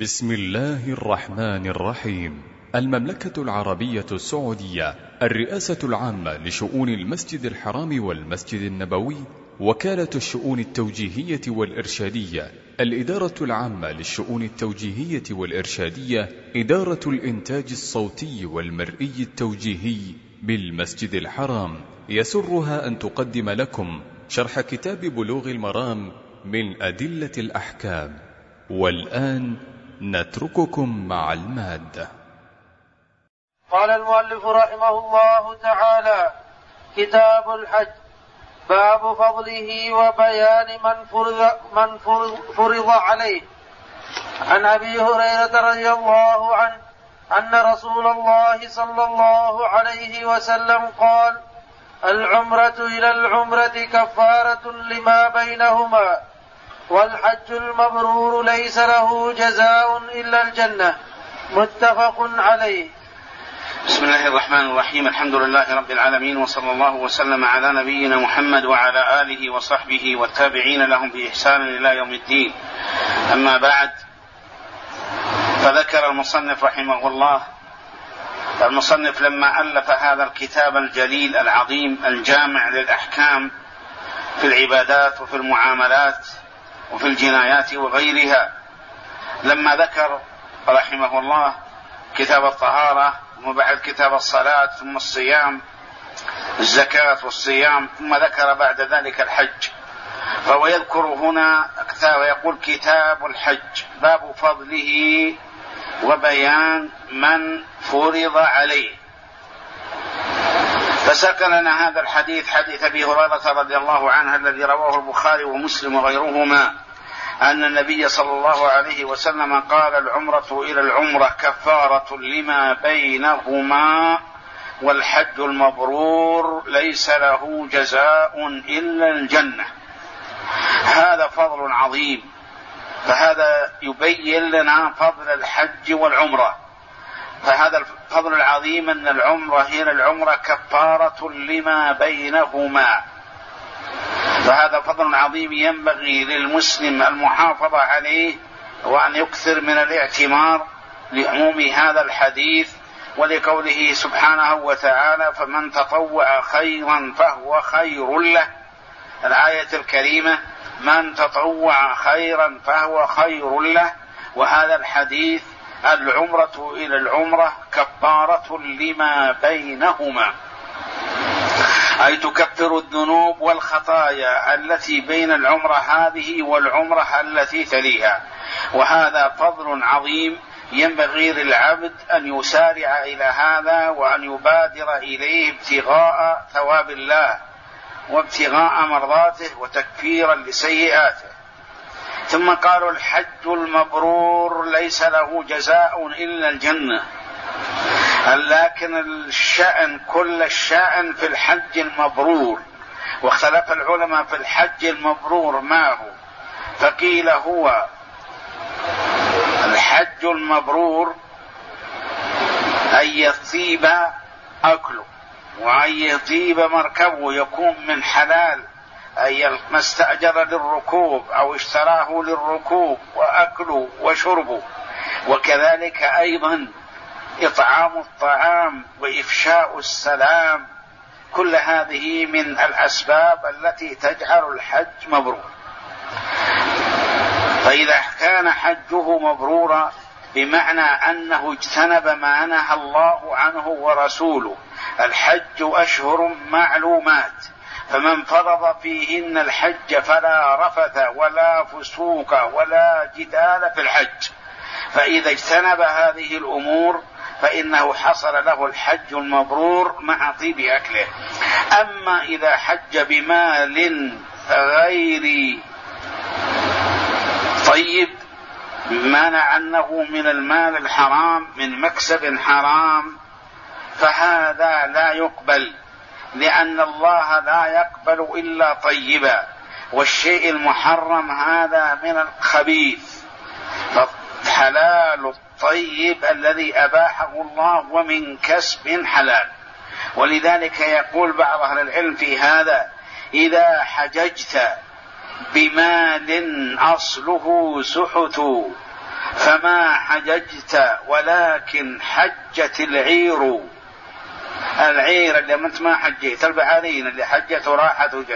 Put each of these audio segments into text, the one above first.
بسم الله الرحمن الرحيم. المملكة العربية السعودية، الرئاسة العامة لشؤون المسجد الحرام والمسجد النبوي، وكالة الشؤون التوجيهية والإرشادية، الإدارة العامة للشؤون التوجيهية والإرشادية، إدارة الإنتاج الصوتي والمرئي التوجيهي بالمسجد الحرام، يسرها أن تقدم لكم شرح كتاب بلوغ المرام من أدلة الأحكام. والآن نترككم مع المادة. قال المؤلف رحمه الله تعالى: كتاب الحج، باب فضله وبيان من فرض عليه. عن أبي هريرة رضي الله عنه أن رسول الله صلى الله عليه وسلم قال: العمرة إلى العمرة كفارة لما بينهما، والحج المبرور ليس له جزاء إلا الجنة. متفق عليه. بسم الله الرحمن الرحيم. الحمد لله رب العالمين، وصلى الله وسلم على نبينا محمد وعلى آله وصحبه والتابعين لهم بإحسان إلى يوم الدين. أما بعد، فذكر المصنف رحمه الله، المصنف لما ألف هذا الكتاب الجليل العظيم الجامع للأحكام في العبادات وفي المعاملات وفي الجنايات وغيرها، لما ذكر رحمه الله كتاب الطهارة، وبعد كتاب الصلاة، ثم الصيام، الزكاة والصيام، ثم ذكر بعد ذلك الحج، فهو يذكر هنا ويقول: كتاب الحج، باب فضله وبيان من فرض عليه. فساق لنا هذا الحديث، حديث أبي هريرة رضي الله عنه الذي رواه البخاري ومسلم وغيرهما، أن النبي صلى الله عليه وسلم قال: العمرة إلى العمرة كفارة لما بينهما، والحج المبرور ليس له جزاء إلا الجنة. هذا فضل عظيم، فهذا يبين لنا فضل الحج والعمرة. فهذا الفضل العظيم أن العمرة إلى العمرة كفارة لما بينهما، فهذا فضل عظيم ينبغي للمسلم المحافظة عليه، وأن يكثر من الاعتمار لعموم هذا الحديث، ولقوله سبحانه وتعالى: فمن تطوع خيرا فهو خير له. الآية الكريمة: من تطوع خيرا فهو خير له. وهذا الحديث: العمرة إلى العمرة كفارة لما بينهما، أي تكفر الذنوب والخطايا التي بين العمرة هذه والعمرة التي تليها. وهذا فضل عظيم ينبغي للعبد أن يسارع إلى هذا، وأن يبادر إليه ابتغاء ثواب الله وابتغاء مرضاته وتكفيرا لسيئاته. ثم قالوا: الحج المبرور ليس له جزاء إلا الجنة. لكن الشأن، كل الشأن في الحج المبرور، واختلف العلماء في الحج المبرور ما هو، فقيل هو الحج المبرور أن يطيب أكله وأن يطيب مركبه، يكون من حلال، أي ما استأجر للركوب أو اشتراه للركوب، وأكله وشربه، وكذلك أيضا إطعام الطعام وإفشاء السلام. كل هذه من الأسباب التي تجعل الحج مبرور. فإذا كان حجه مبرورا بمعنى أنه اجتنب ما نهى الله عنه ورسوله. الحج أشهر معلومات، فمن فرض فيهن الحج فلا رفث ولا فسوق ولا جدال في الحج. فإذا اجتنب هذه الأمور فإنه حصل له الحج المبرور مع طيب أكله. أما إذا حج بمال غير طيب، منع أنه من المال الحرام، من مكسب حرام، فهذا لا يقبل، لأن الله لا يقبل إلا طيبا، والشيء المحرم هذا من الخبيث، فحلال الطيب الذي أباحه الله ومن كسب حلال. ولذلك يقول بعض أهل العلم في هذا: إذا حججت بمال أصله سحت فما حججت ولكن حجت العير. العير اللي انت ما حجيت، البعارين اللي حجت وراحت وجت.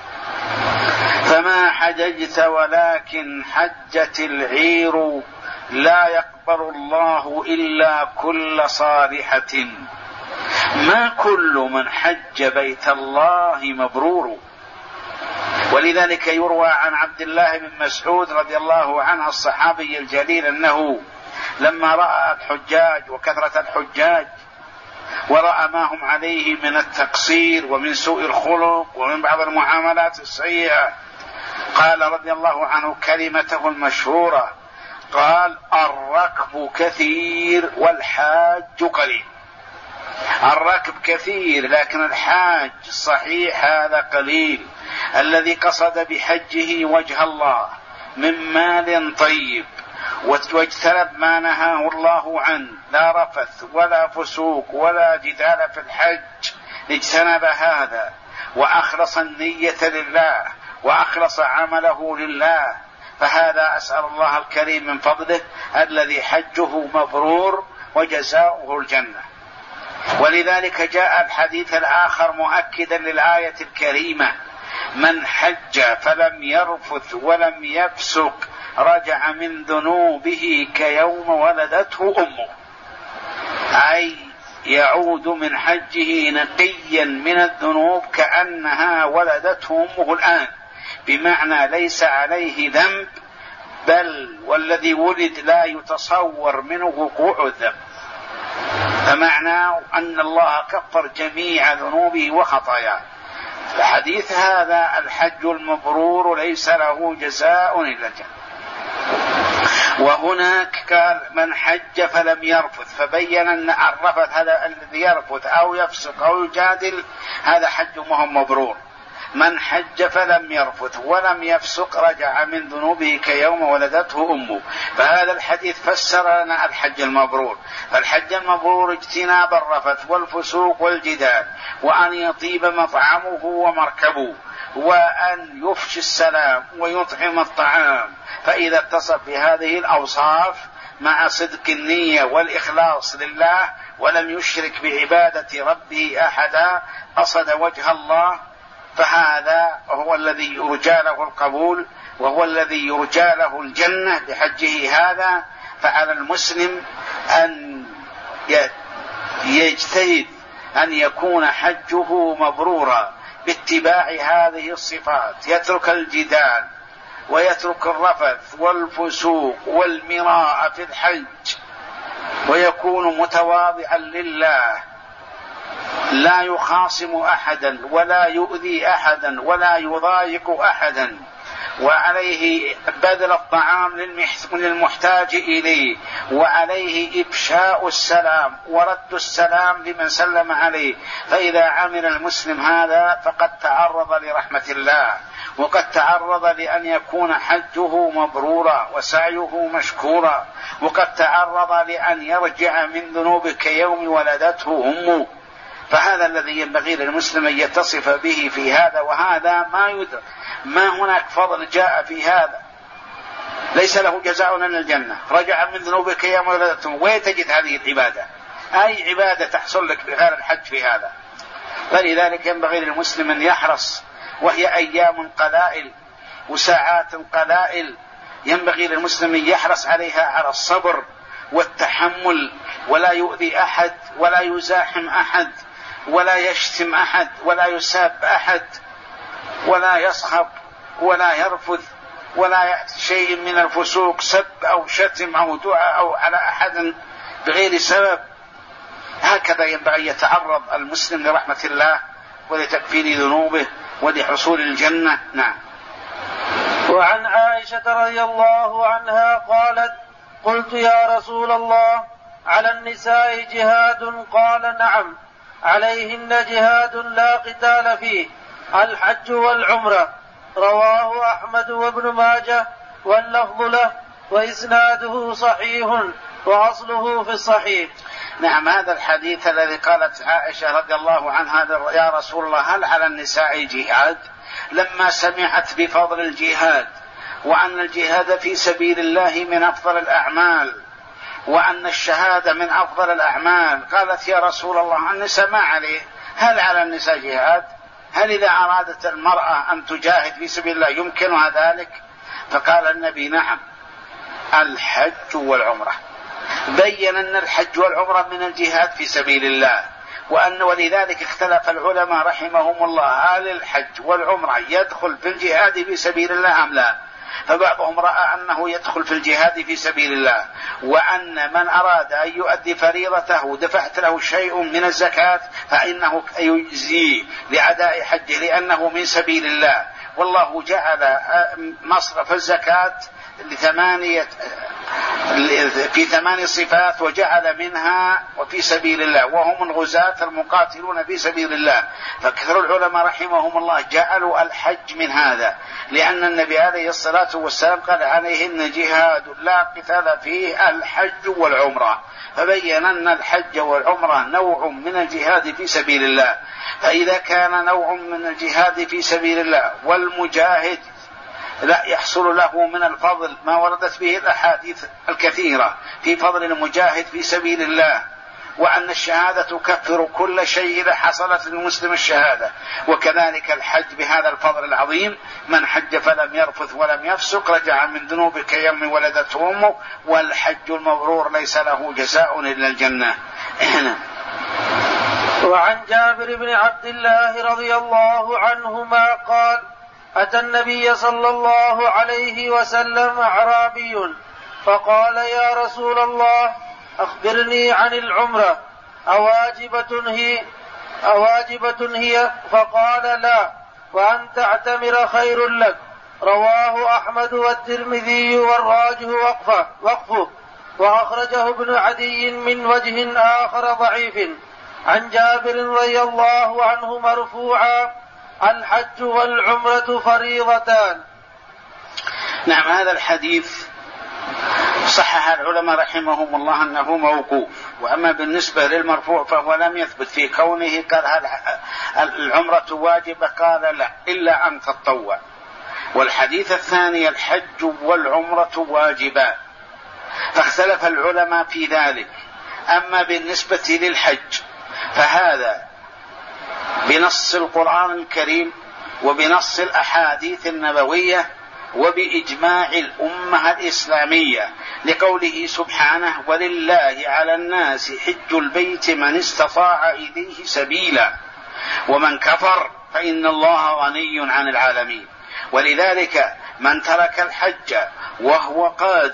فما حججت ولكن حجت العير، لا يقبل الله إلا كل صالحة. ما كل من حج بيت الله مبرور. ولذلك يروى عن عبد الله بن مسعود رضي الله عنه الصحابي الجليل أنه لما رأى الحجاج وكثرة الحجاج ورأى ما هم عليه من التقصير ومن سوء الخلق ومن بعض المعاملات السيئة، قال رضي الله عنه كلمته المشهورة، قال: الركب كثير والحاج قليل. الركب كثير لكن الحاج صحيح هذا قليل. الذي قصد بحجه وجه الله من مال طيب واجتنب ما نهاه الله عنه، لا رفث ولا فسوق ولا جدال في الحج، اجتنب هذا وأخلص النية لله وأخلص عمله لله، فهذا أسأل الله الكريم من فضله الذي حجه مبرور وجزاؤه الجنة. ولذلك جاء الحديث الآخر مؤكدا للآية الكريمة: من حج فلم يرفث ولم يفسق رجع من ذنوبه كيوم ولدته أمه. أي يعود من حجه نقيا من الذنوب كأنها ولدته أمه الآن، بمعنى ليس عليه ذنب، بل والذي ولد لا يتصور منه وقوع الذنب، فمعناه أن الله كفر جميع ذنوبه وخطاياه. الحديث هذا: الحج المبرور ليس له جزاء إلا الجنة. وهناك قال: من حج فلم يرفث، فبين أن الرفث هذا الذي يرفث أو يفسق أو يجادل هذا حج مبرور. من حج فلم يرفث ولم يفسق رجع من ذنوبه كيوم ولدته أمه. فهذا الحديث فسر لنا الحج المبرور. فالحج المبرور اجتناب الرفث والفسوق والجدال، وأن يطيب مطعمه ومركبه، وأن يفشي السلام ويطعم الطعام. فإذا اتصف بهذه الأوصاف مع صدق النية والإخلاص لله ولم يشرك بعبادة ربه أحدا، قصد وجه الله، فهذا هو الذي يرجى له القبول وهو الذي يرجى له الجنة بحجه هذا. فعلى المسلم أن يجتهد أن يكون حجه مبرورا باتباع هذه الصفات، يترك الجدال ويترك الرفث والفسوق والمراء في الحج، ويكون متواضعا لله، لا يخاصم أحدا ولا يؤذي أحدا ولا يضايق أحدا، وعليه بذل الطعام للمحتاج إليه، وعليه إفشاء السلام ورد السلام لمن سلم عليه. فإذا عمل المسلم هذا فقد تعرض لرحمة الله، وقد تعرض لأن يكون حجه مبرورا وسعيه مشكورا، وقد تعرض لأن يرجع من ذنوبه كيوم ولدته أمه. فهذا الذي ينبغي للمسلم أن يتصف به في هذا، وهذا ما يدرك. ما هناك فضل جاء في هذا، ليس له جزاء إلا الجنة. رجع من ذنوبك يوم ولدته، وين تجد هذه العبادة؟ أي عبادة تحصل لك بغير الحج في هذا؟ فلذلك ينبغي للمسلم أن يحرص، وهي أيام قلائل وساعات قلائل، ينبغي للمسلم أن يحرص عليها على الصبر والتحمل، ولا يؤذي أحد ولا يزاحم أحد ولا يشتم أحد ولا يساب أحد ولا يصخب ولا يرفض ولا يأتي شيء من الفسوق، سب أو شتم أو دعاء أو على أحد بغير سبب. هكذا ينبغي يتعرض المسلم لرحمة الله ولتكفير ذنوبه ولحصول الجنة. نعم. وعن عائشة رضي الله عنها قالت: قلت يا رسول الله على النساء جهاد؟ قال: نعم، عليهن جهاد لا قتال فيه، الحج والعمرة. رواه أحمد وابن ماجه واللفظ له، وإسناده صحيح وأصله في الصحيح. نعم. هذا الحديث الذي قالت عائشة رضي الله عنها: يا رسول الله هل على النساء جهاد؟ لما سمعت بفضل الجهاد وأن الجهاد في سبيل الله من أفضل الأعمال، وأن الشهادة من أفضل الأعمال. قالت يا رسول الله النساء ما عليه، هل على النساء جهاد؟ هل إذا أرادت المرأة أن تجاهد في سبيل الله يمكنها ذلك؟ فقال النبي نعم، الحج والعمرة. بين أن الحج والعمرة من الجهاد في سبيل الله، ولذلك اختلف العلماء رحمهم الله هل الحج والعمرة يدخل في الجهاد في سبيل الله أم لا. فبعضهم رأى أنه يدخل في الجهاد في سبيل الله، وأن من أراد أن يؤدي فريضته دفعت له شيء من الزكاة فإنه يجزيه لأداء حجه لأنه من سبيل الله. والله جعل مصرف الزكاة في 8 صفات، وجعل منها وفي سبيل الله، وهم الغزاة المقاتلون في سبيل الله. فكثر العلماء رحمهم الله جعلوا الحج من هذا، لأن النبي عليه الصلاة والسلام قال عليهن جهاد لا قتال فيه الحج والعمرة، فبين أن الحج والعمرة نوع من الجهاد في سبيل الله. فإذا كان نوع من الجهاد في سبيل الله والمجاهد لا يحصل له من الفضل ما وردت به الأحاديث الكثيرة في فضل المجاهد في سبيل الله، وأن الشهادة تكفر كل شيء إذا حصلت للمسلم الشهادة، وكذلك الحج بهذا الفضل العظيم. من حج فلم يرفث ولم يفسق رجع من ذنوبه كيوم ولدته أمه، والحج المبرور ليس له جزاء إلا الجنة. وعن جابر بن عبد الله رضي الله عنهما قال أتى النبي صلى الله عليه وسلم أعرابي فقال يا رسول الله أخبرني عن العمرة أواجبة هي؟ فقال لا، وأن تعتمر خير لك. رواه أحمد والترمذي والراجح وقفه، وأخرجه ابن عدي من وجه آخر ضعيف عن جابر رضي الله عنه مرفوعا الحج والعمرة فريضتان. نعم، هذا الحديث صحح العلماء رحمهم الله أنه موقوف، وأما بالنسبة للمرفوع فهو لم يثبت في كونه قال هل العمرة واجبة؟ قال لا إلا أن تطوع. والحديث الثاني الحج والعمرة واجبان، فاختلف العلماء في ذلك. أما بالنسبة للحج فهذا بنص القرآن الكريم وبنص الأحاديث النبوية وبإجماع الأمة الإسلامية، لقوله سبحانه ولله على الناس حج البيت من استطاع إليه سبيلا ومن كفر فإن الله غني عن العالمين. ولذلك من ترك الحج وهو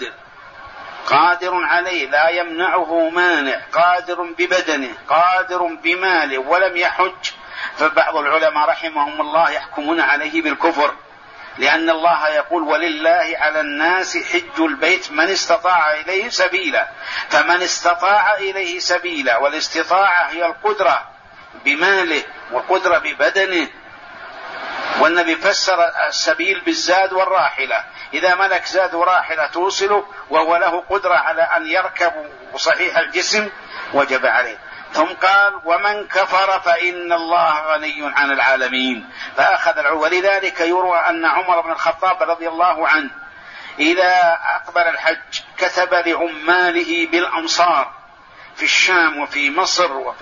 قادر عليه لا يمنعه مانع، قادر ببدنه قادر بماله ولم يحج، فبعض العلماء رحمهم الله يحكمون عليه بالكفر، لأن الله يقول ولله على الناس حج البيت من استطاع إليه سبيلا. فمن استطاع إليه سبيلا، والاستطاعة هي القدرة بماله والقدرة ببدنه، والنبي فسر السبيل بالزاد والراحلة، إذا ملك زاد وراحلة توصله وهو له قدرة على أن يركب صحيح الجسم وجب عليه. ثم قال ومن كفر فإن الله غني عن العالمين. ولذلك يروى أن عمر بن الخطاب رضي الله عنه إذا أقبل الحج كتب لعماله بالأمصار في الشام وفي مصر وفي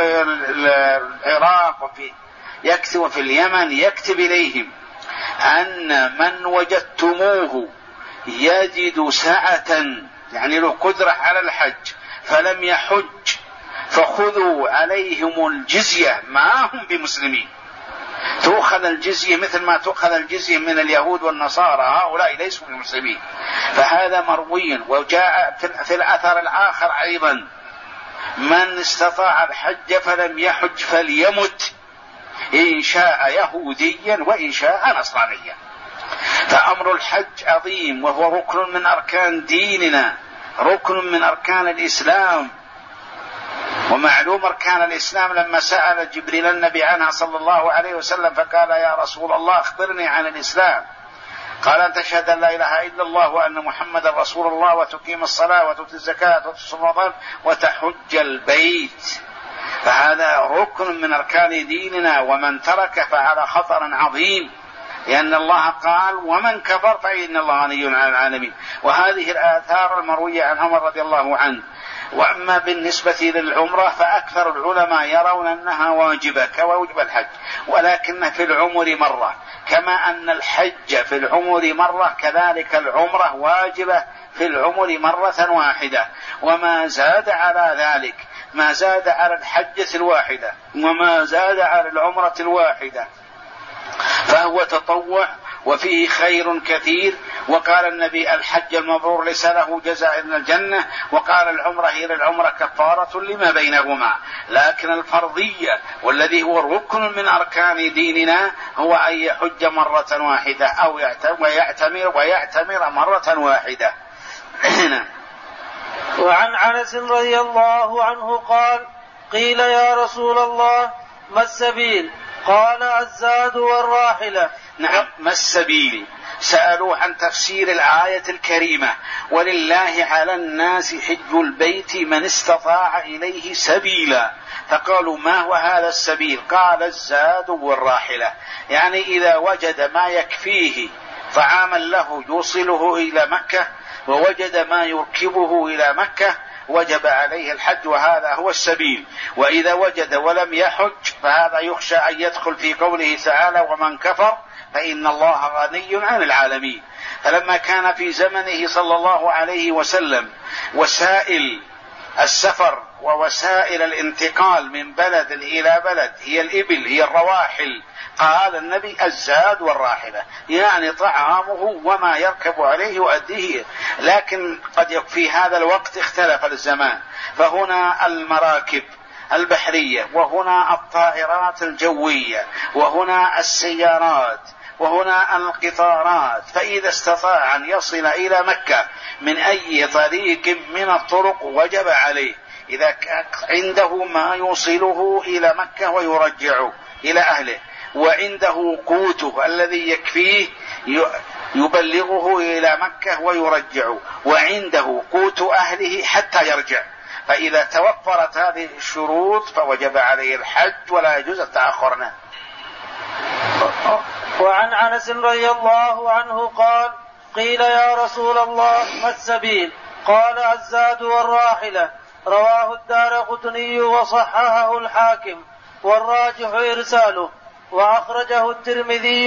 العراق وفي اليمن يكتب إليهم أن من وجدتموه يجد سعة يعني له قدرة على الحج فلم يحج فخذوا عليهم الجزية ما هم بمسلمين. تؤخذ الجزية مثل ما تؤخذ الجزية من اليهود والنصارى، هؤلاء ليسوا بمسلمين. فهذا مروي. وجاء في الأثر الآخر أيضا من استطاع الحج فلم يحج فليمت إن شاء يهوديا وإن شاء نصرانيا. فأمر الحج عظيم، وهو ركن من أركان ديننا، ركن من أركان الإسلام. ومعلوم أركان الإسلام لما سأل جبريل النبي عنها صلى الله عليه وسلم فقال يا رسول الله أخبرني عن الإسلام. قال أن تشهد أن لا إله إلا الله وأن محمد رسول الله وتقيم الصلاة وتؤتي الزكاة وتصوم رمضان وتحج البيت. فهذا ركن من أركان ديننا، ومن ترك فعلى خطر عظيم. لأن الله قال ومن كفر فإن الله غني عن العالمين. وهذه الآثار المروية عن عمر رضي الله عنه. وأما بالنسبة للعمرة فأكثر العلماء يرون أنها واجبة كواجب الحج، ولكن في العمر مرة، كما أن الحج في العمر مرة كذلك العمرة واجبة في العمر مرة واحدة. وما زاد على ذلك، ما زاد على الحجة الواحدة وما زاد على العمرة الواحدة فهو تطوع وفيه خير كثير. وقال النبي الحج المبرور ليس له جزاء إلا الجنة، وقال العمرة إلى العمرة كفارة لما بينهما. لكن الفرضية والذي هو ركن من أركان ديننا هو أن يحج مرة واحدة أو ويعتمر مرة واحدة. وعن أنس رضي الله عنه قال قيل يا رسول الله ما السبيل؟ قال الزاد والراحلة. نعم، ما السبيل؟ سألوا عن تفسير الآية الكريمة ولله على الناس حج البيت من استطاع إليه سبيلا، فقالوا ما هو هذا السبيل؟ قال الزاد والراحلة، يعني إذا وجد ما يكفيه طعاما له يوصله إلى مكة ووجد ما يركبه إلى مكة وجب عليه الحج، وهذا هو السبيل. وإذا وجد ولم يحج فهذا يخشى أن يدخل في قوله تعالى ومن كفر فإن الله غني عن العالمين. فلما كان في زمنه صلى الله عليه وسلم وسائل السفر ووسائل الانتقال من بلد إلى بلد هي الإبل، هي الرواحل، قال النبي الزاد والراحلة، يعني طعامه وما يركب عليه يؤديه. لكن قد في هذا الوقت اختلف الزمان، فهنا المراكب البحرية، وهنا الطائرات الجوية، وهنا السيارات، وهنا القطارات. فإذا استطاع أن يصل إلى مكة من أي طريق من الطرق وجب عليه، إذا عنده ما يوصله إلى مكة ويرجعه إلى أهله، وعنده قوته الذي يكفيه يبلغه إلى مكة ويرجعه، وعنده قوت أهله حتى يرجع. فإذا توفرت هذه الشروط فوجب عليه الحج ولا يجوز التأخر عنه. وعن أنس رضي الله عنه قال قيل يا رسول الله ما السبيل؟ قال الزاد والراحلة. رواه الدارقطني وصححه الحاكم والراجح إرساله، وأخرجه الترمذي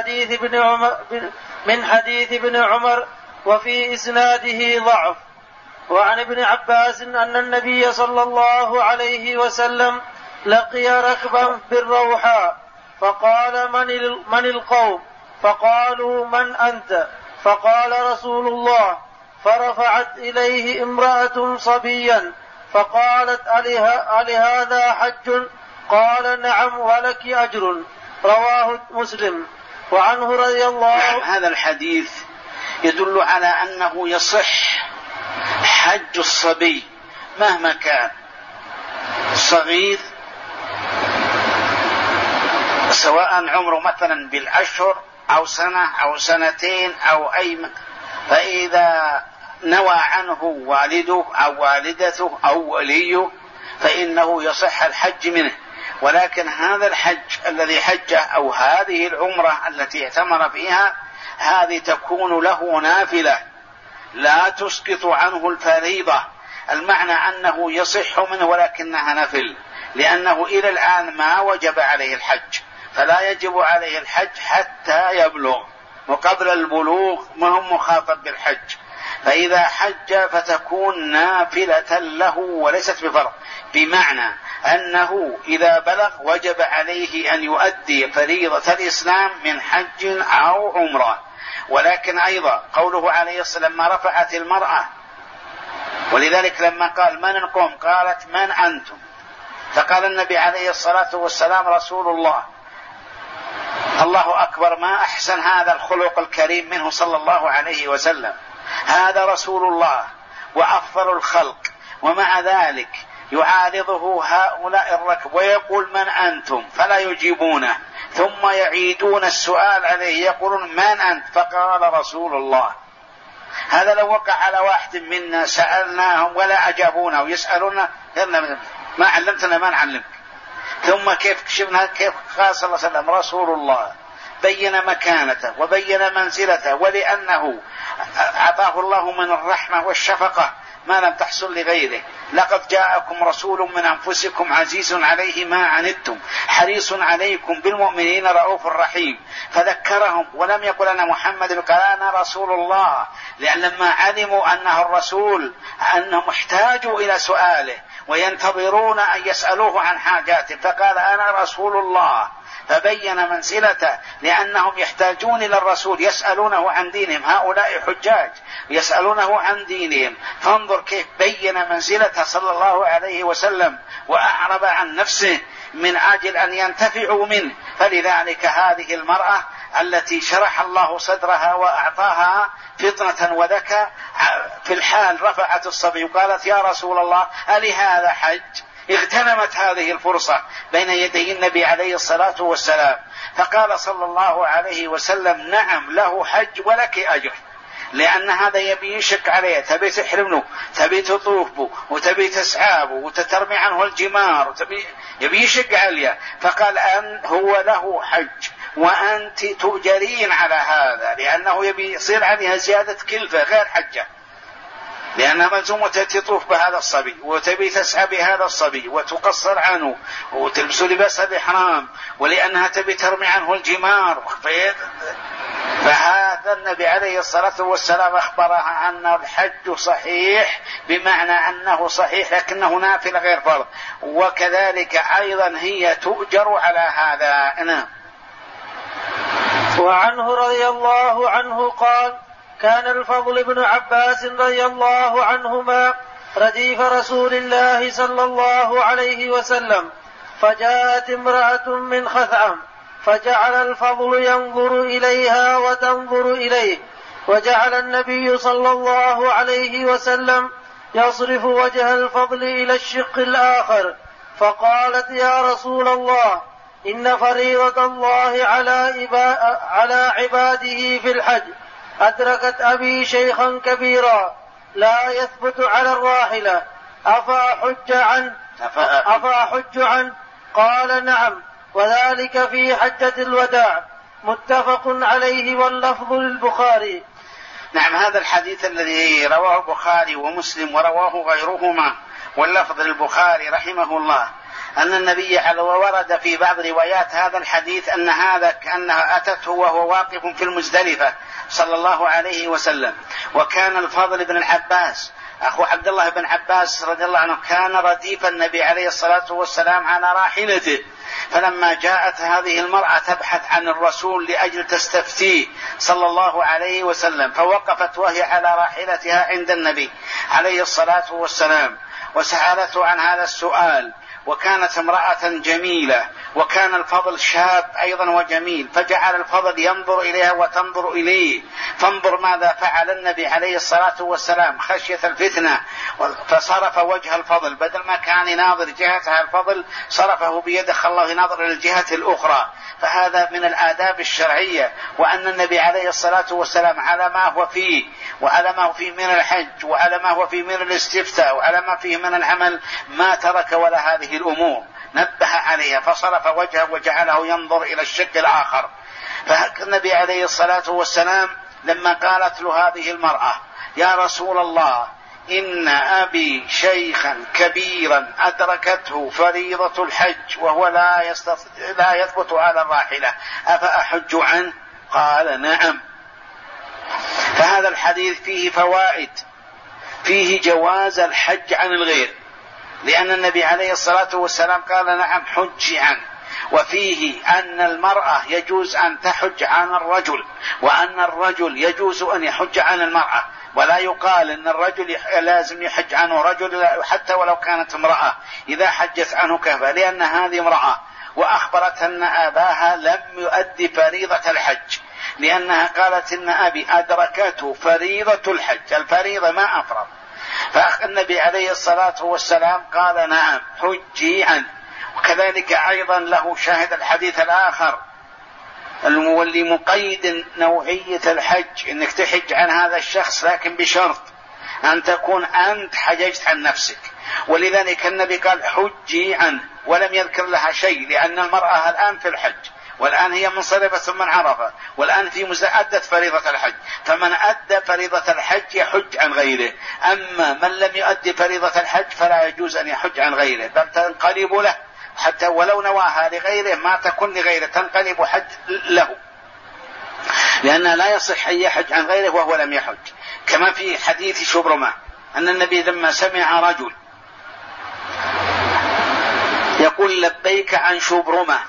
من حديث ابن عمر وفي إسناده ضعف. وعن ابن عباس أن النبي صلى الله عليه وسلم لقي ركبا بالروحاء فقال من القوم؟ فقالوا من أنت؟ فقال رسول الله. فرفعت إليه امرأة صبيا فقالت ألهذا حج؟ قال نعم ولك أجر. رواه مسلم. وعنه رضي الله. هذا الحديث يدل على أنه يصح حج الصبي مهما كان صغير، سواء عمره مثلا بالأشهر أو سنة أو سنتين أو أي فإذا نوى عنه والده أو والدته أو وليه فإنه يصح الحج منه. ولكن هذا الحج الذي حجه أو هذه العمرة التي اعتمر فيها هذه تكون له نافلة لا تسقط عنه الفريضة. المعنى أنه يصح منه ولكنها نفل، لأنه إلى الآن ما وجب عليه الحج، فلا يجب عليه الحج حتى يبلغ، وقبل البلوغ ما هم مخاطب بالحج. فإذا حج فتكون نافلة له وليست بفرض، بمعنى أنه إذا بلغ وجب عليه أن يؤدي فريضة الإسلام من حج أو عمرة. ولكن أيضا قوله عليه الصلاة والسلام ما رفعت المرأة، ولذلك لما قال من القوم قالت من أنتم، فقال النبي عليه الصلاة والسلام رسول الله. الله أكبر، ما أحسن هذا الخلق الكريم منه صلى الله عليه وسلم. هذا رسول الله وأفضل الخلق، ومع ذلك يعارضه هؤلاء الركب ويقول من أنتم فلا يجيبونه، ثم يعيدون السؤال عليه يقولون من أنت؟ فقال رسول الله. هذا لو وقع على واحد منا سألناهم ولا أجابونا ويسألونا ما علمتنا ما نعلمك. ثم كيف كشفنا كيف قال صلى الله عليه وسلم رسول الله بين مكانته وبين منزلته، ولأنه أعطاه الله من الرحمة والشفقة ما لم تحصل لغيره. لقد جاءكم رسول من أنفسكم عزيز عليه ما عنتم حريص عليكم بالمؤمنين رؤوف رحيم، فذكرهم ولم يقل أنا محمد، قال أنا رسول الله، لأن لما علموا أنه الرسول أنهم احتاجوا إلى سؤاله وينتظرون أن يسألوه عن حاجاتهم، فقال أنا رسول الله، فبين منزلته، لأنهم يحتاجون إلى الرسول يسألونه عن دينهم، هؤلاء حجاج يسألونه عن دينهم، فانظر كيف بين منزلته صلى الله عليه وسلم وأعرب عن نفسه من أجل أن ينتفعوا منه. فلذلك هذه المرأة التي شرح الله صدرها وأعطاها فطنة وذكاء في الحال رفعت الصبي وقالت يا رسول الله ألي هذا حج؟ اغتنمت هذه الفرصة بين يدي النبي عليه الصلاة والسلام، فقال صلى الله عليه وسلم نعم له حج ولك أجر، لأن هذا يبي يشك عليه، تبي تحرمه، تبي تطوف به، وتبي تسعى به، وتترمي عنه الجمار، يبي يشك عليه، فقال أن هو له حج وأنت تؤجرين على هذا، لأنه يبي يصير عليها زيادة كلفة غير حجة، لأنها ملزومة تطوف بهذا الصبي وتبي تسعى بهذا الصبي وتقصر عنه وتلبس لباس الإحرام، ولأنها تبي ترمي عنه الجمار. فهذا النبي عليه الصلاة والسلام أخبرها أن الحج صحيح، بمعنى أنه صحيح لكنه نافل غير فرض، وكذلك أيضا هي تؤجر على هذا. نعم. وعنه رضي الله عنه قال كان الفضل بن عباس رضي الله عنهما رديف رسول الله صلى الله عليه وسلم، فجاءت امرأة من خثعم فجعل الفضل ينظر إليها وتنظر إليه، وجعل النبي صلى الله عليه وسلم يصرف وجه الفضل إلى الشق الآخر، فقالت يا رسول الله إن فريضة الله على عباده في الحج أدركت أبي شيخا كبيرا لا يثبت على الراحلة أفأحج عنه؟ قال نعم، وذلك في حجة الوداع. متفق عليه واللفظ للبخاري. نعم، هذا الحديث الذي رواه البخاري ومسلم ورواه غيرهما واللفظ للبخاري رحمه الله، أن النبي ورد في بعض روايات هذا الحديث أنها أتته وهو واقف في المزدلفة صلى الله عليه وسلم، وكان الفضل بن العباس أخو عبد الله بن عباس رضي الله عنه كان رديف النبي عليه الصلاة والسلام على راحلته، فلما جاءت هذه المرأة تبحث عن الرسول لأجل تستفتيه صلى الله عليه وسلم، فوقفت وهي على راحلتها عند النبي عليه الصلاة والسلام وسألته عن هذا السؤال، وكانت امرأة جميلة، وكان الفضل شاب أيضا وجميل، فجعل الفضل ينظر إليها وتنظر إليه، فانظر ماذا فعل النبي عليه الصلاة والسلام خشية الفتنة، فصرف وجه الفضل، بدل ما كان يناظر جهتها الفضل صرفه بيده خلاه يناظر إلى الجهة الأخرى. فهذا من الآداب الشرعية، وأن النبي عليه الصلاة والسلام على ما هو فيه وعلى ما هو فيه من الحج وعلى ما هو فيه من الاستفتاء وعلى ما فيه من العمل ما ترك ولا هذه الأمور، نبه عليها فصرف وجهه وجعله ينظر إلى الشق الآخر. فالنبي عليه الصلاة والسلام لما قالت له هذه المرأة يا رسول الله إن أبي شيخا كبيرا أدركته فريضة الحج وهو لا يثبت على الراحلة أفأحج عنه؟ قال نعم. فهذا الحديث فيه فوائد، فيه جواز الحج عن الغير، لأن النبي عليه الصلاة والسلام قال نعم حج عنه، وفيه أن المرأة يجوز أن تحج عن الرجل، وأن الرجل يجوز أن يحج عن المرأة، ولا يقال أن الرجل لازم يحج عنه رجل حتى ولو كانت امرأة إذا حجت عنه كهبة، لأن هذه امرأة وأخبرت أن أباها لم يؤدي فريضة الحج، لأنها قالت إن أبي أدركته فريضة الحج، الفريضة ما أفرض. فالنبي عليه الصلاة والسلام قال نعم حجي عنه. وكذلك أيضا له شاهد الحديث الآخر المولي مقيد نوعية الحج، إنك تحج عن هذا الشخص لكن بشرط أن تكون أنت حججت عن نفسك، ولذلك النبي قال حجي عنه ولم يذكر لها شيء، لأن المرأة الآن في الحج والآن هي منصرفة ثم عرفة، والآن في أدت فريضة الحج، فمن أدى فريضة الحج يحج عن غيره. أما من لم يؤدي فريضة الحج فلا يجوز أن يحج عن غيره، بل تنقلب له، حتى ولو نواها لغيره ما تكون لغيره، تنقلب حج له، لأنه لا يصح أن يحج عن غيره وهو لم يحج. كما في حديث شبرمة أن النبي لما سمع رجل يقول لبيك عن شبرمة،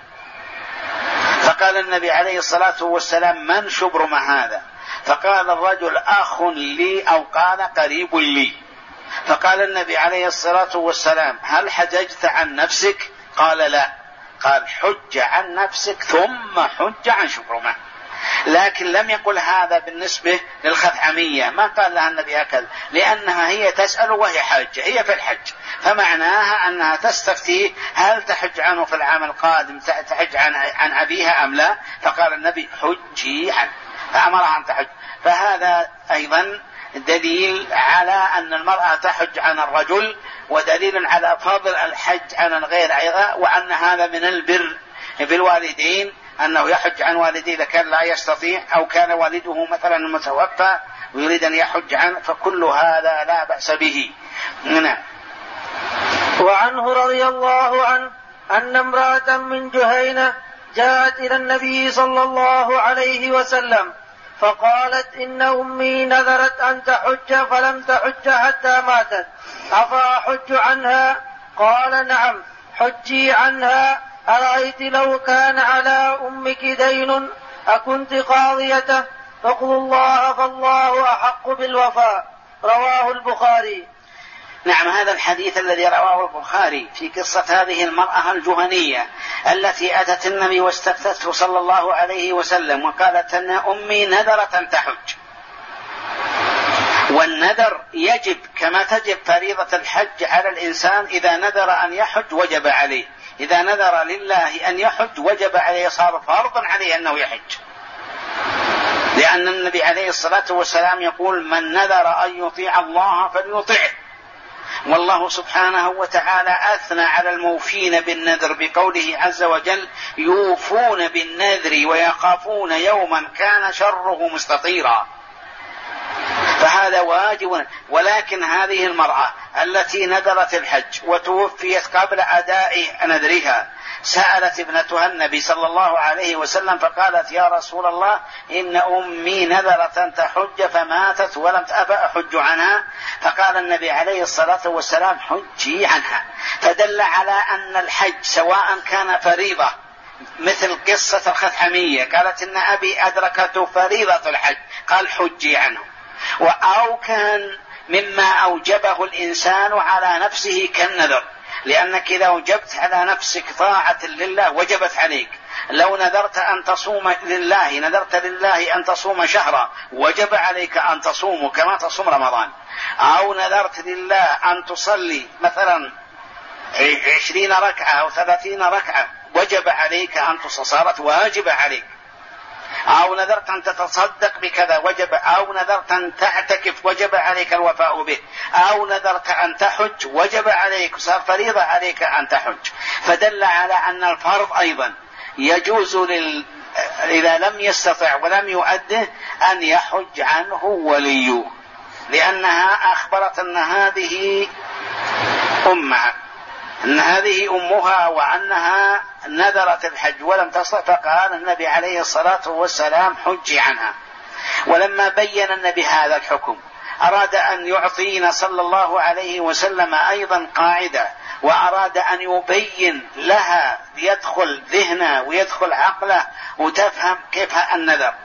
فقال النبي عليه الصلاة والسلام من شبرمة هذا؟ فقال الرجل أخ لي أو قال قريب لي. فقال النبي عليه الصلاة والسلام هل حججت عن نفسك؟ قال لا. قال حج عن نفسك ثم حج عن شبرمة. لكن لم يقل هذا بالنسبة للخثعمية، ما قال لها النبي هكذا، لأنها هي تسأل وهي حاجة، هي في الحج، فمعناها أنها تستفتيه هل تحج عنه في العام القادم، تحج عن أبيها أم لا؟ فقال النبي حجي عنه، فأمرها أن تحج. فهذا أيضا دليل على أن المرأة تحج عن الرجل، ودليل على فضل الحج عن الغير أيضا، وأن هذا من البر بالوالدين، أنه يحج عن والديه إذا كان لا يستطيع، أو كان والده مثلا متوفى ويريد أن يحج عنه، فكل هذا لا بأس به. نعم. وعنه رضي الله عنه أن امرأة من جهينة جاءت إلى النبي صلى الله عليه وسلم فقالت إن أمي نذرت أن تحج فلم تحج حتى ماتت، أفأحج عنها؟ قال نعم حجي عنها. أرأيت لو كان على أمك دين أكنت قاضيته؟ فاقضوا الله فالله أحق بالوفاء. رواه البخاري. نعم، هذا الحديث الذي رواه البخاري في قصة هذه المرأة الجهنية التي أتت النبي واستفتته صلى الله عليه وسلم وقالت أن أمي نذرت أن تحج، والنذر يجب كما تجب فريضة الحج على الإنسان، إذا نذر أن يحج وجب عليه، إذا نذر لله أن يحج وجب عليه، صار فرضا عليه أنه يحج، لأن النبي عليه الصلاة والسلام يقول من نذر أن يطيع الله فليطعه. والله سبحانه وتعالى أثنى على الموفين بالنذر بقوله عز وجل يوفون بالنذر ويخافون يوما كان شره مستطيرا. فهذا واجب. ولكن هذه المرأة التي نذرت الحج وتوفيت قبل أداء نذرها سألت ابنتها النبي صلى الله عليه وسلم فقالت يا رسول الله إن أمي نذرت أن تحج فماتت ولم أحج عنها. فقال النبي عليه الصلاة والسلام حجي عنها. فدل على أن الحج سواء كان فريضة مثل قصة الخثعمية قالت إن أبي أدركته فريضة الحج قال حجي عنه، أو كان مما أوجبه الإنسان على نفسه كالنذر، لأنك إذا وجبت على نفسك طاعة لله وجبت عليك. لو نذرت أن تصوم لله، نذرت لله أن تصوم شهرا وجب عليك أن تصوم كما تصوم رمضان. أو نذرت لله أن تصلي مثلا 20 ركعة أو 30 ركعة وجب عليك أن تصلي، صارت واجبة عليك. أو نذرت أن تتصدق بكذا وجب، أو نذرت أن تعتكف وجب عليك الوفاء به، أو نذرت أن تحج وجب عليك، صار فريضة عليك أن تحج. فدل على أن الفرض أيضا يجوز إذا لم يستطع ولم يؤده أن يحج عنه وليه، لأنها أخبرت أن هذه أمها، أن هذه أمها وأنها نذرت الحج ولم تستطع، فقال النبي عليه الصلاة والسلام حجي عنها. ولما بين النبي هذا الحكم أراد أن يعطينا صلى الله عليه وسلم أيضا قاعدة، وأراد أن يبين لها ليدخل ذهنها ويدخل عقله وتفهم كيف النذر،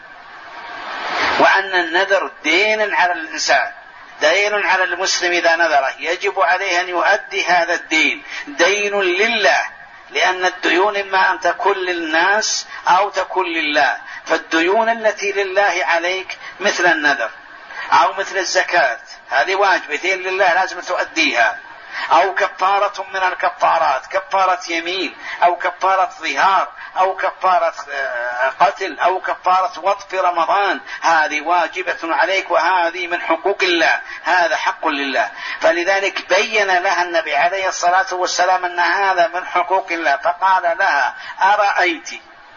وأن النذر دين على الإنسان، دين على المسلم إذا نذره يجب عليه أن يؤدي هذا الدين، دين لله، لأن الديون إما أن تكون للناس أو تكون لله. فالديون التي لله عليك مثل النذر أو مثل الزكاة هذه واجبة دين لله لازم تؤديها، أو كفارة من الكفارات، كفارة يمين أو كفارة ظهار أو كفارة قتل أو كفارة وطف رمضان، هذه واجبة عليك وهذه من حقوق الله، هذا حق لله. فلذلك بين لها النبي عليه الصلاة والسلام أن هذا من حقوق الله، فقال لها أرأيت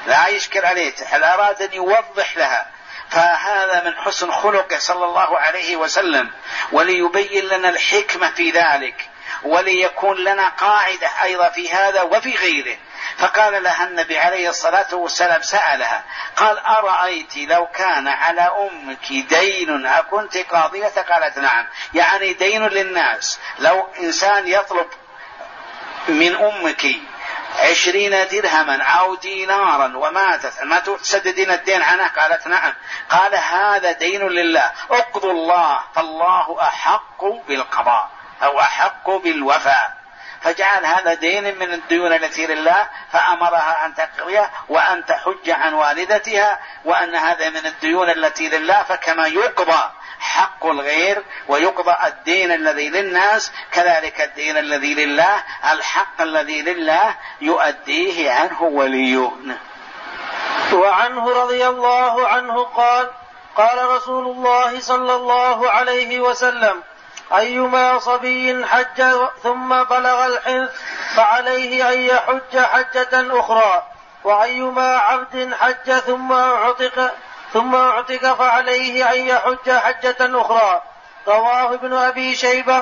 لا يشكل عليه، هل أراد أن يوضح لها. فهذا من حسن خلقه صلى الله عليه وسلم، وليبين لنا الحكمة في ذلك، وليكون لنا قاعدة أيضا في هذا وفي غيره. فقال لها النبي عليه الصلاة والسلام، سألها قال: أرأيت لو كان على أمك دين أكنت قاضية؟ قالت: نعم. يعني دين للناس، لو إنسان يطلب من أمك 20 درهما أو دينارا وماتت ما تسددين الدين عنه؟ قالت: نعم. قال: هذا دين لله، اقضوا الله، فالله أحق بالقضاء أو أحق بالوفاء. فجعل هذا دين من الديون التي لله، فأمرها أن تقضيه وأن تحج عن والدتها، وأن هذا من الديون التي لله. فكما يقضى حق الغير ويقضى الدين الذي للناس، كذلك الدين الذي لله، الحق الذي لله يؤديه عنه وليه. وعنه رضي الله عنه قال: قال رسول الله صلى الله عليه وسلم: أيما صبي حج ثم بلغ الحنث فعليه أن يحج حجة أخرى، وأيما عبد حج ثم اعتق فعليه أن يحج حجة أخرى. رواه ابن أبي شيبة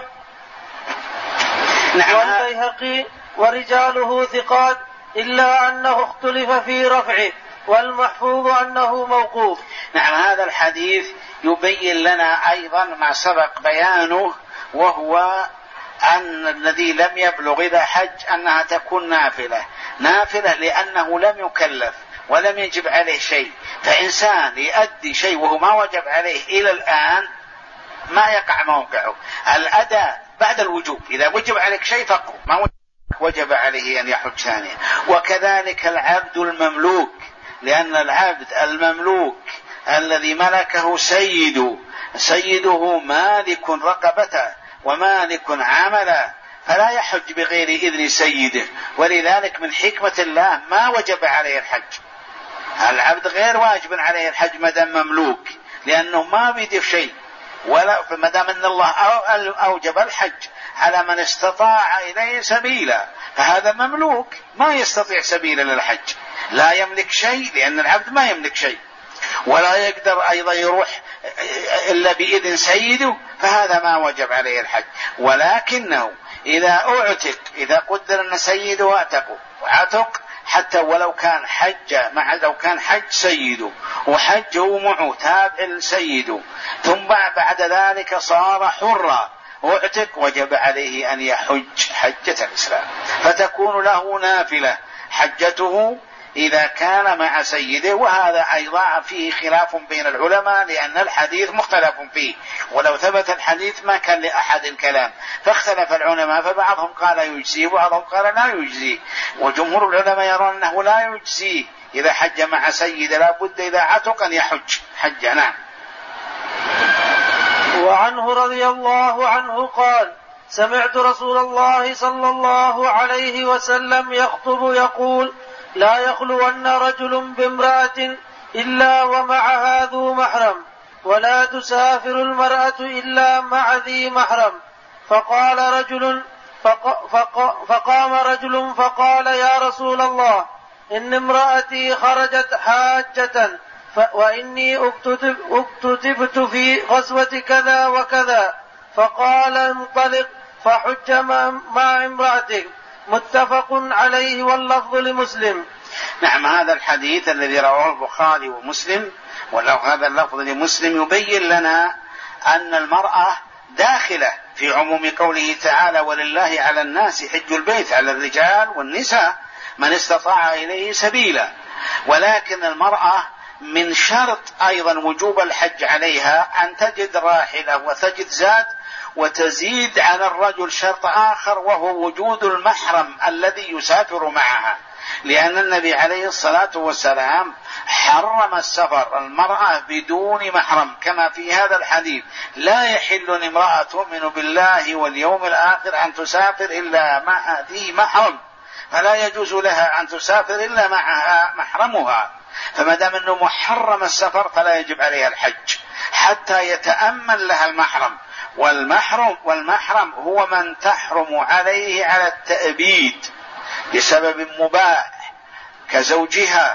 والبيهقي ورجاله ثقات، إلا أنه اختلف في رفعه، والمحفوظ أنه موقوف. نعم، هذا الحديث يبين لنا أيضا ما سبق بيانه، وهو أن الذي لم يبلغ إذا حج أنها تكون نافلة لأنه لم يكلف ولم يجب عليه شيء. فإنسان يؤدي شيء وهو ما وجب عليه إلى الآن ما يقع موقعه. الأداء بعد الوجوب، إذا وجب عليك شيء فقه، ما وجب عليه أن يحج ثانيا. وكذلك العبد المملوك، لأن العبد المملوك الذي ملكه سيده مالك رقبته ومالك عمله، فلا يحج بغير إذن سيده. ولذلك من حكمة الله ما وجب عليه الحج. العبد غير واجب عليه الحج مدام مملوك، لأنه ما بيدف شيء، ولا مدام أن الله أوجب الحج على من استطاع إليه سبيلا، فهذا مملوك ما يستطيع سبيلا للحج، لا يملك شيء، لأن العبد ما يملك شيء، ولا يقدر أيضا يروح إلا بإذن سيده، فهذا ما وجب عليه الحج. ولكنه إذا أعتق، إذا قدر أن سيده أعتق حتى ولو كان لو كان حج سيده وحجه معه تابع سيده، ثم بعد ذلك صار حرا أعتق، وجب عليه أن يحج حجة الإسلام، فتكون له نافلة حجته إذا كان مع سيده. وهذا أيضا فيه خلاف بين العلماء، لأن الحديث مختلف فيه، ولو ثبت الحديث ما كان لأحد كلام، فاختلف العلماء، فبعضهم قال يجزي وبعضهم قال لا يجزي. وجمهور العلماء يرون أنه لا يجزي إذا حج مع سيده، لا بد إذا عتق أن يحج حجة. نعم. وعنه رضي الله عنه قال: سمعت رسول الله صلى الله عليه وسلم يخطب يقول: لا يخلون رجل بامرأة إلا ومعها ذو محرم، ولا تسافر المرأة إلا مع ذي محرم. فقام رجل فقال: يا رسول الله، إن امرأتي خرجت حاجة، وإني اكتتبت في غزوة كذا وكذا. فقال: انطلق فحج مع امرأتك. متفق عليه واللفظ لمسلم. نعم، هذا الحديث الذي رواه البخاري ومسلم، ولو هذا اللفظ لمسلم، يبين لنا أن المرأة داخلة في عموم قوله تعالى: ولله على الناس حج البيت، على الرجال والنساء من استطاع إليه سبيلا. ولكن المرأة من شرط أيضا وجوب الحج عليها أن تجد راحلة وتجد زاد، وتزيد على الرجل شرط آخر، وهو وجود المحرم الذي يسافر معها، لأن النبي عليه الصلاة والسلام حرم السفر المرأة بدون محرم، كما في هذا الحديث: لا يحل امرأة تؤمن بالله واليوم الآخر أن تسافر إلا مع ذي محرم، فلا يجوز لها أن تسافر إلا معها محرمها. فما دام أنه محرم السفر فلا يجب عليها الحج حتى يتأمن لها المحرم. والمحرم هو من تحرم عليه على التأبيد بسبب مباح كزوجها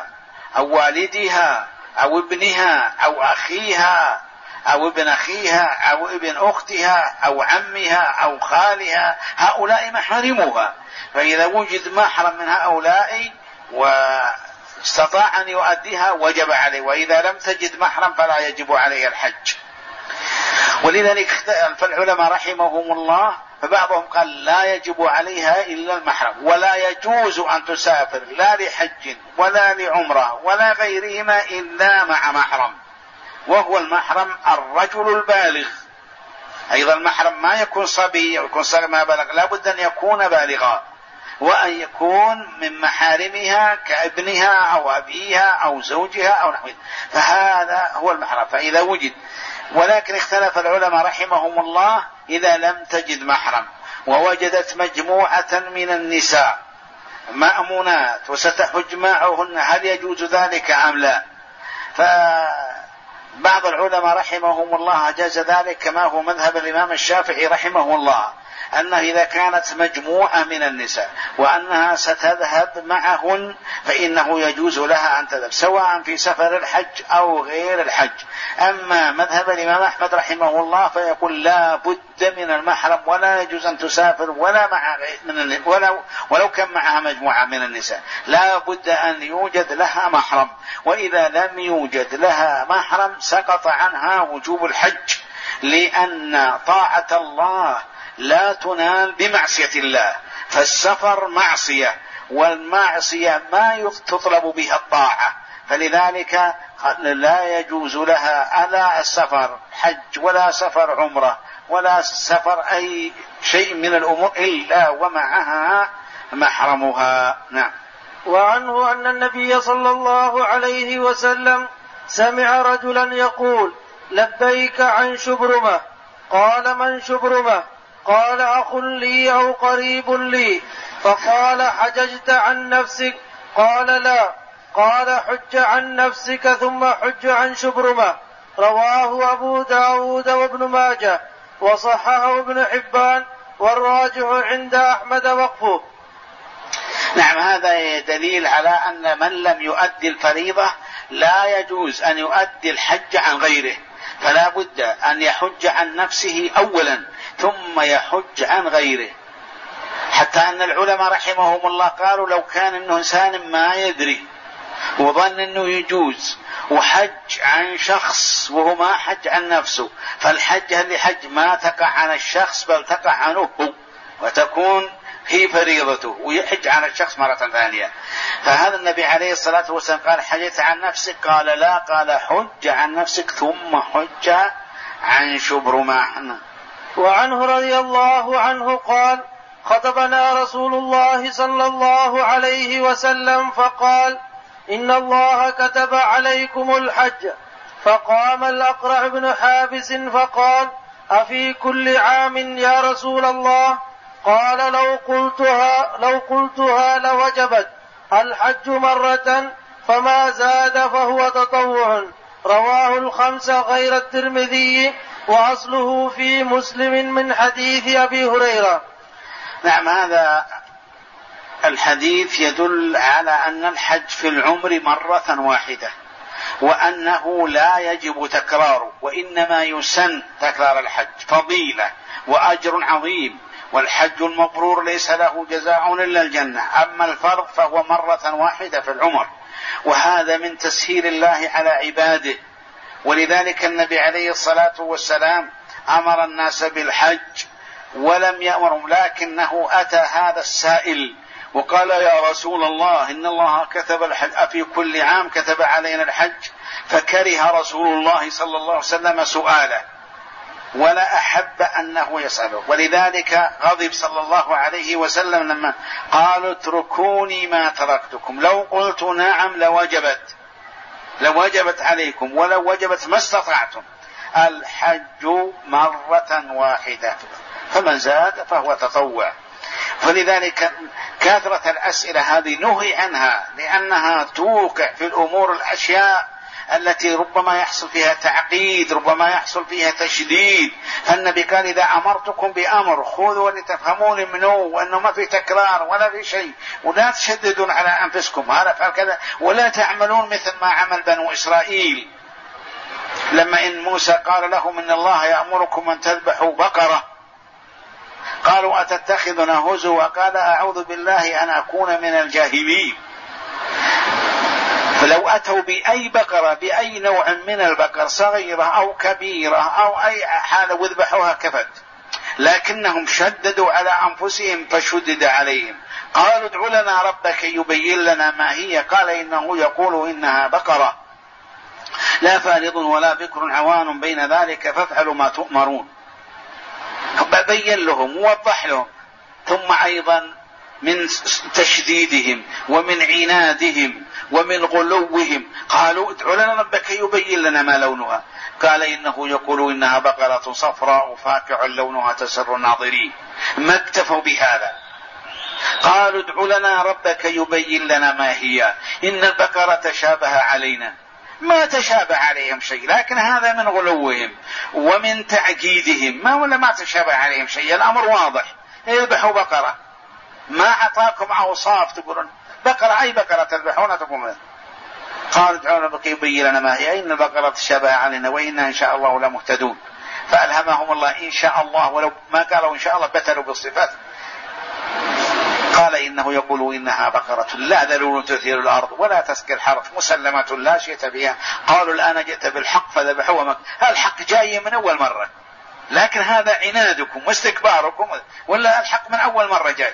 أو والدها أو ابنها أو أخيها أو ابن أخيها أو ابن أختها أو عمها أو خالها، هؤلاء محارمها. فإذا وجد محرم من هؤلاء واستطاع أن يؤديها وجب عليه، وإذا لم تجد محرم فلا يجب عليه الحج. ولذلك فالعلماء رحمهم الله فبعضهم قال لا يجب عليها إلا المحرم، ولا يجوز أن تسافر لا لحج ولا لعمرة ولا غيرهما إلا مع محرم، وهو المحرم الرجل البالغ. أيضا المحرم ما يكون صبي أو يكون صغير ما بلغ، لا بد أن يكون بالغا، وأن يكون من محارمها كابنها أو أبيها أو زوجها أو نحوه، فهذا هو المحرم. فإذا وجد، ولكن اختلف العلماء رحمهم الله إذا لم تجد محرم ووجدت مجموعة من النساء مأمونات وستحج معهن، هل يجوز ذلك أم لا؟ فبعض العلماء رحمهم الله جاز ذلك، كما هو مذهب الإمام الشافعي رحمه الله، أنه إذا كانت مجموعة من النساء وأنها ستذهب معهن فإنه يجوز لها أن تذهب سواء في سفر الحج أو غير الحج. أما مذهب الإمام أحمد رحمه الله فيقول لا بد من المحرم، ولا يجوز أن تسافر ولو كان معها مجموعة من النساء، لا بد أن يوجد لها محرم، وإذا لم يوجد لها محرم سقط عنها وجوب الحج، لأن طاعة الله لا تنال بمعصية الله، فالسفر معصية، والمعصية ما تطلب بها الطاعة، فلذلك لا يجوز لها ألا السفر حج ولا سفر عمرة ولا سفر أي شيء من الأمور إلا ومعها محرمها. نعم. وعنه أن النبي صلى الله عليه وسلم سمع رجلا يقول لبيك عن شبرمة، قال من شبرمة؟ قال أخ لي أو قريب لي. فقال حججت عن نفسك؟ قال لا. قال حج عن نفسك ثم حج عن شبرمة. رواه أبو داود وابن ماجه وصححه ابن حبان، والراجح عند أحمد وقفه. نعم، هذا دليل على أن من لم يؤدي الفريضة لا يجوز أن يؤدي الحج عن غيره، فلا بد أن يحج عن نفسه أولا ثم يحج عن غيره. حتى أن العلماء رحمهم الله قالوا لو كان إنه إنسان ما يدري وظن أنه يجوز وحج عن شخص وهو ما حج عن نفسه، فالحج اللي حج ما تقع عن الشخص بل تقع عنه هو، وتكون هي فريضته، ويحج عن الشخص مرة ثانية. فهذا النبي عليه الصلاة والسلام قال حجت عن نفسك؟ قال لا. قال حج عن نفسك ثم حج عن شبرمة. وعنه رضي الله عنه قال خطبنا رسول الله صلى الله عليه وسلم فقال إن الله كتب عليكم الحج. فقام الأقرع بن حابس فقال أفي كل عام يا رسول الله؟ قال لو قلتها لوجبت. الحج مرة فما زاد فهو تطوع. رواه الخمسة غير الترمذي، وأصله في مسلم من حديث أبي هريرة. نعم، هذا الحديث يدل على أن الحج في العمر مرة واحدة، وأنه لا يجب تكراره، وإنما يسن تكرار الحج، فضيلة وأجر عظيم، والحج المبرور ليس له جزاء إلا الجنة. أما الفرض فهو مرة واحدة في العمر، وهذا من تسهيل الله على عباده. ولذلك النبي عليه الصلاة والسلام أمر الناس بالحج ولم يأمرهم، لكنه أتى هذا السائل وقال يا رسول الله إن الله كتب الحج أفي كل عام كتب علينا الحج؟ فكره رسول الله صلى الله عليه وسلم سؤاله ولا أحب أنه يسأله، ولذلك غضب صلى الله عليه وسلم لما قالوا اتركوني ما تركتكم، لو قلت نعم لوجبت عليكم، ولو وجبت ما استطعتم. الحج مرة واحدة، فمن زاد فهو تطوع. فلذلك كثرة الأسئلة هذه نهي عنها، لأنها توقع في الأمور الأشياء التي ربما يحصل فيها تعقيد، ربما يحصل فيها تشديد. فالنبي قال إذا أمرتكم بأمر خذوا ولتفهمون منه، وأنه ما في تكرار ولا في شيء، ولا تشددون على أنفسكم، هذا فعل كذا، ولا تعملون مثل ما عمل بنو إسرائيل لما إن موسى قال لهم إن الله يأمركم أن تذبحوا بقرة، قالوا أتتخذنا هزوا، وقال أعوذ بالله أن أكون من الجاهلين. فلو أتوا بأي بقرة بأي نوع من البقر صغيرة أو كبيرة أو أي حالة وذبحوها كفت، لكنهم شددوا على أنفسهم فشدد عليهم. قالوا ادع لنا ربك يبين لنا ما هي، قال إنه يقول إنها بقرة لا فارض ولا بكر عوان بين ذلك فافعلوا ما تؤمرون. بين لهم ووضح لهم. ثم أيضا من تشديدهم ومن عنادهم ومن غلوهم قالوا ادع لنا ربك يبين لنا ما لونها، قال إنه يقول إنها بقرة صفراء فاقع لونها تسر الناظرين. ما اكتفوا بهذا، قالوا ادع لنا ربك يبين لنا ما هي، إن البقرة تشابه علينا. ما تشابه عليهم شيء، لكن هذا من غلوهم ومن تعجيدهم. ما تشابه عليهم شيء، الأمر واضح، يذبحوا بقرة، ما أعطاكم أوصاف تقولون بقرة، أي بقرة تذبحون تقولون. قال ادعوا ربك يبين لنا ما هي، إن البقرة تشابه علينا وإنا إن شاء الله لمهتدون. فألهمهم الله إن شاء الله، ولو ما قالوا إن شاء الله بتلوا بالصفات. قال إنه يقول إنها بقرة لا ذلول تثير الأرض ولا تسقي الحرث مسلمة لا شيء بها. قالوا الآن جئت بالحق فذبحوها. الحق جاي من أول مرة، لكن هذا عنادكم واستكباركم، ولا الحق من أول مرة جاي.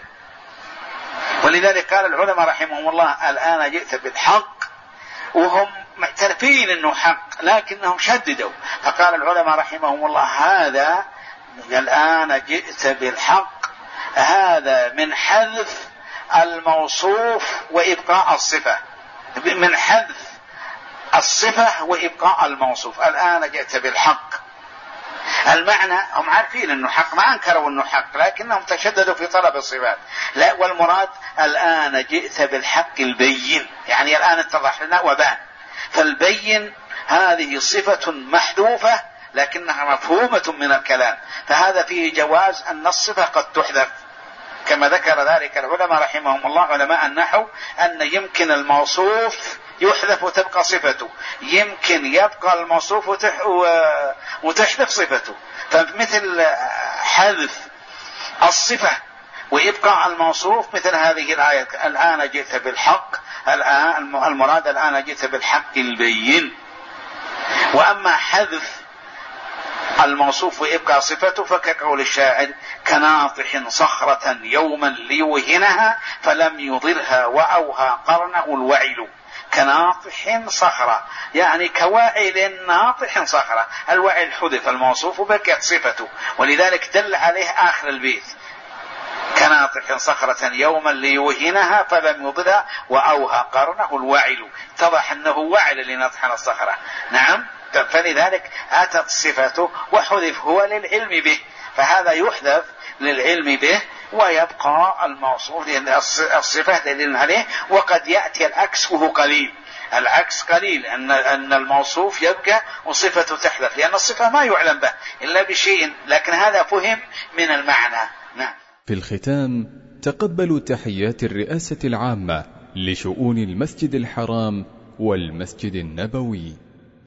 ولذلك قال العلماء رحمهم الله الآن جئت بالحق، وهم معترفين أنه حق لكنهم شددوا. فقال العلماء رحمهم الله هذا الآن جئت بالحق، هذا من حذف الموصوف وإبقاء الصفة، من حذف الصفة وإبقاء الموصوف. الآن جئت بالحق، المعنى هم عارفين أنه حق، ما أنكروا أنه حق، لكنهم تشددوا في طلب الصفات. لا، والمراد الآن جئت بالحق البين، يعني الآن اتضح لنا وبان. فالبين هذه صفة محذوفة لكنها مفهومة من الكلام، فهذا فيه جواز أن الصفة قد تحذف، كما ذكر ذلك العلماء رحمهم الله علماء النحو، أن يمكن الموصوف يحذف وتبقى صفته، يمكن يبقى الموصوف وتحذف صفته. فمثل حذف الصفة ويبقى الموصوف مثل هذه الآية الآن جئت بالحق، الآن المراد الآن جئت بالحق البين. وأما حذف الموصوف ويبقى صفته فكقول الشاعر كناطح صخرة يوما ليوهنها فلم يضرها وأوهى قرنه الوعل. كناطح صخرة يعني كواعل ناطح صخرة، الوعل حذف الموصوف وبقيت صفته، ولذلك دل عليه آخر البيت كناطح صخرة يوما ليوهنها فلم يضرها وأوهى قرنه الوعل. اتضح أنه وعل لنطحن الصخرة. نعم، فلذلك أتت صفته وحذف هو للعلم به، فهذا يحذف للعلم به ويبقى الموصوف لأن الصفة دليل عليه. وقد يأتي العكس وهو قليل، العكس قليل أن الموصوف يبقى وصفته تحذف، لأن الصفة ما يعلم به إلا بشيء، لكن هذا فهم من المعنى. نعم. في الختام تقبلوا تحيات الرئاسة العامة لشؤون المسجد الحرام والمسجد النبوي.